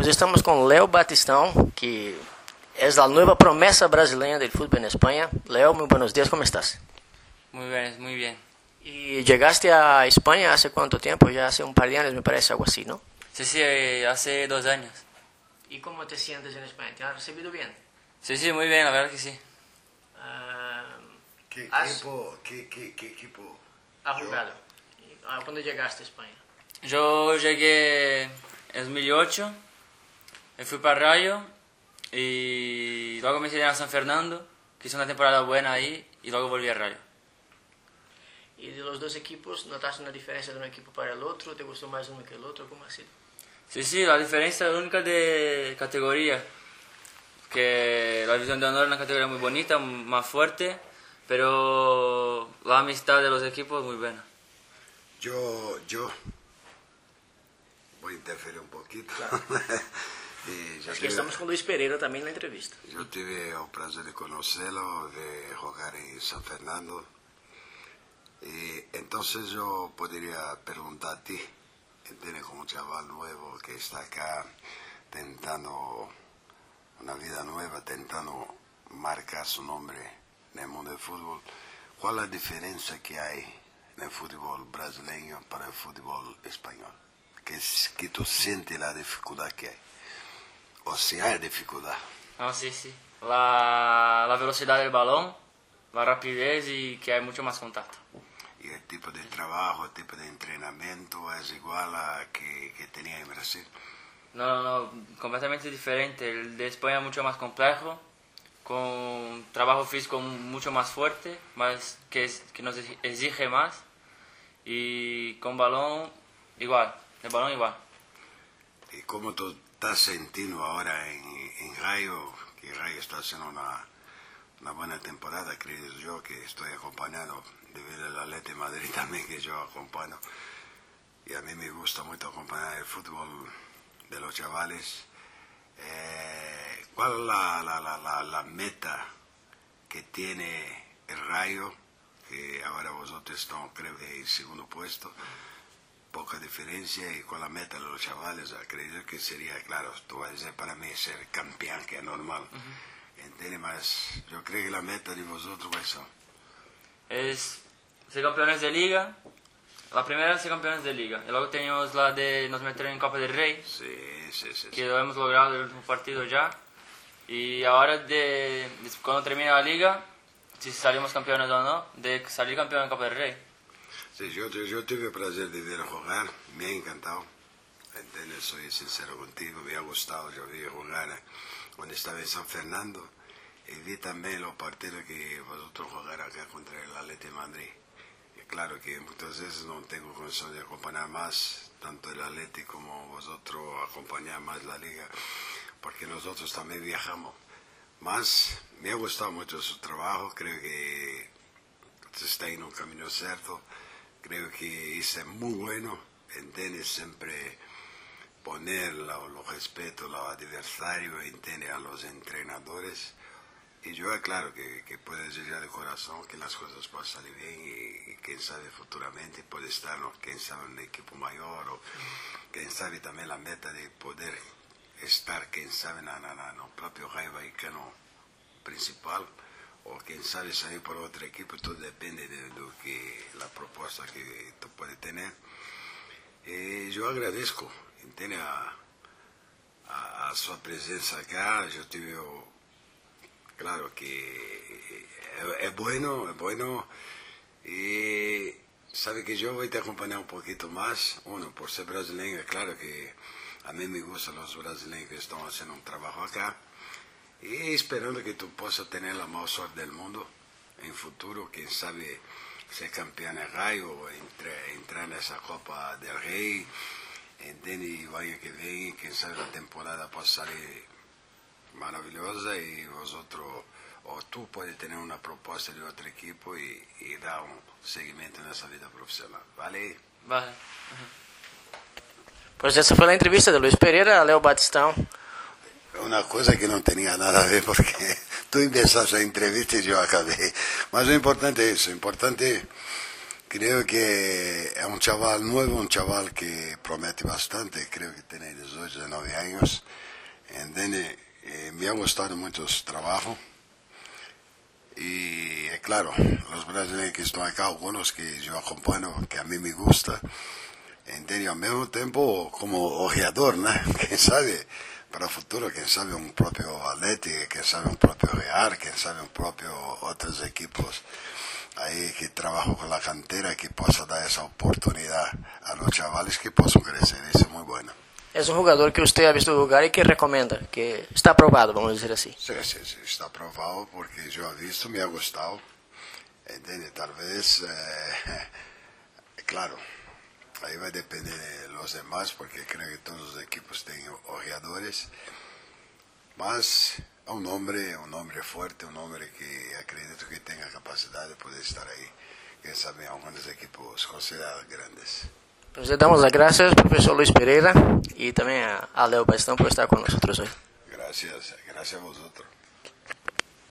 Hoje estamos com Leo Batistão, que é a nova promessa brasileira do futebol na Espanha. Leo, muito buenos dias, como estás? Muy bien, muy bien. Y llegaste a España hace cuánto tiempo? Ya hace un par de años, me parece, algo así, ¿no? Sí, sí, hace 2 años. ¿Y cómo te sientes en España? ¿Te han recibido bien? Sí, sí, muy bien, la verdad que sí. ¿Qué equipo? ¿Has jugado? ¿Cuándo llegaste a España? Yo llegué en 2008, me fui para Rayo y luego me quedé a San Fernando, que hice una temporada buena ahí y luego volví a Rayo. ¿Y de los dos equipos notaste una diferencia de un equipo para el otro? ¿Te gustó más uno que el otro? ¿Cómo ha sido? Sí, sí, la diferencia es única de categoría, que la división de honor es una categoría muy bonita, más fuerte, pero la amistad de los equipos es muy buena. Yo voy a interferir un poquito. Claro. Aquí estamos con Luis Pereira también en la entrevista. Yo tuve el placer de conocerlo, de jugar en San Fernando. Y entonces yo podría preguntar a ti, ¿entiendes? Como un chaval nuevo que está acá tentando una vida nueva, tentando marcar su nombre en el mundo del fútbol, ¿cuál es la diferencia que hay en el fútbol brasileño para el fútbol español? Que tú sientes la dificultad que hay, o si hay dificultad. Ah, sí, sí. La velocidad del balón, la rapidez y que hay mucho más contacto. Y el tipo de trabajo, el tipo de entrenamiento es igual a que tenía en Brasil. No, completamente diferente. El de España es mucho más complejo, con trabajo físico mucho más fuerte, más que nos exige más, y con balón igual, el balón igual. ¿Y cómo tú estás sintiendo ahora en Rayo? Que Rayo está haciendo una buena temporada, creo yo, que estoy acompañado debido al Atlético de Madrid también, que yo acompaño. Y a mí me gusta mucho acompañar el fútbol de los chavales. ¿Cuál es la meta que tiene el Rayo? Que ahora vosotros están, creo que, en segundo puesto. Poca diferencia. ¿Y cuál es la meta de los chavales? Creo que sería, claro, tú vas a decir para mí ser campeón, que es normal. ¿Entiendes? Mas yo creo que la meta de vosotros es ser campeones de liga. La primera es ser campeones de liga. Y luego tenemos la de nos meter en Copa del Rey. Sí. Que lo hemos logrado en el último partido ya. Y ahora, cuando termine la liga, si salimos campeones o no, de salir campeón en Copa del Rey. Sí, yo tuve el placer de ver jugar. Me ha encantado. ¿Entiendes? Soy sincero contigo. Me ha gustado. Yo vi jugar cuando estaba en San Fernando. Y vi también los partidos que vosotros jugaron acá contra el Atlético de Madrid. Y claro que muchas veces no tengo condición de acompañar más, tanto el Atlético como vosotros, acompañar más la liga, porque nosotros también viajamos. Más me ha gustado mucho su trabajo, creo que está en un camino cierto, creo que es muy bueno, ¿entiendes? Siempre poner los respetos a los adversarios, ¿entiendes? A los entrenadores. Y yo aclaro que puedes llegar de corazón, que las cosas puedan salir bien y quién sabe futuramente puede estar, ¿no? Quién sabe en un equipo mayor o quién sabe también la meta de poder estar, quién sabe en el propio Rayo Vallecano principal o quién sabe salir por otro equipo. Todo depende de la propuesta que tú puedes tener. Yo agradezco, ¿entiendes? A su presencia acá. Yo tuve... Claro que es bueno, y sabe que yo voy a te acompañar un poquito más, uno, por ser brasileño, claro que a mí me gustan los brasileños que están haciendo un trabajo acá, y esperando que tú puedas tener la mejor suerte del mundo en futuro, quién sabe ser campeón de Rayo, o entrar en esa Copa del Rey, ¿entiendes? Y vaya que viene, quién sabe la temporada puede salir maravillosa y vosotros o tú puedes tener una propuesta de otro equipo y dar un seguimiento en esa vida profesional, ¿vale? Vale. Pues esa fue la entrevista de Luis Pereira a Leo Batistão. Una cosa que no tenía nada a ver porque tú empezaste la entrevista y yo acabé. Mas lo importante es eso, importante Creo que es un chaval nuevo, un chaval que promete bastante, creo que tiene 18, 19 años. ¿Entiende? Me ha gustado mucho su trabajo. Y claro, los brasileños que están acá, algunos que yo acompaño, que a mí me gusta, ¿entiende? Al mismo tiempo como ojeador, ¿no? Quién sabe, para el futuro, quién sabe un propio Atlético, quién sabe un propio Real, quién sabe un propio otros equipos ahí que trabajo con la cantera, que possa dar esa oportunidad a los chavales que puedan crecer. Eso es muy bueno. Es un jugador que usted ha visto jugar y que recomienda, que está aprobado, vamos a decir así. Sí, sí, sí, está aprobado porque yo he visto, me ha gustado. ¿Entiende? Tal vez, claro, ahí va a depender de los demás porque creo que todos los equipos tienen ojeadores. Mas un hombre fuerte, un hombre que acredito que tenga capacidad de poder estar ahí, que sabe algunos equipos considerados grandes. Pues le damos las gracias, profesor Luis Pereira, y también a Leo Bastão por estar con nosotros hoy. Gracias a vosotros.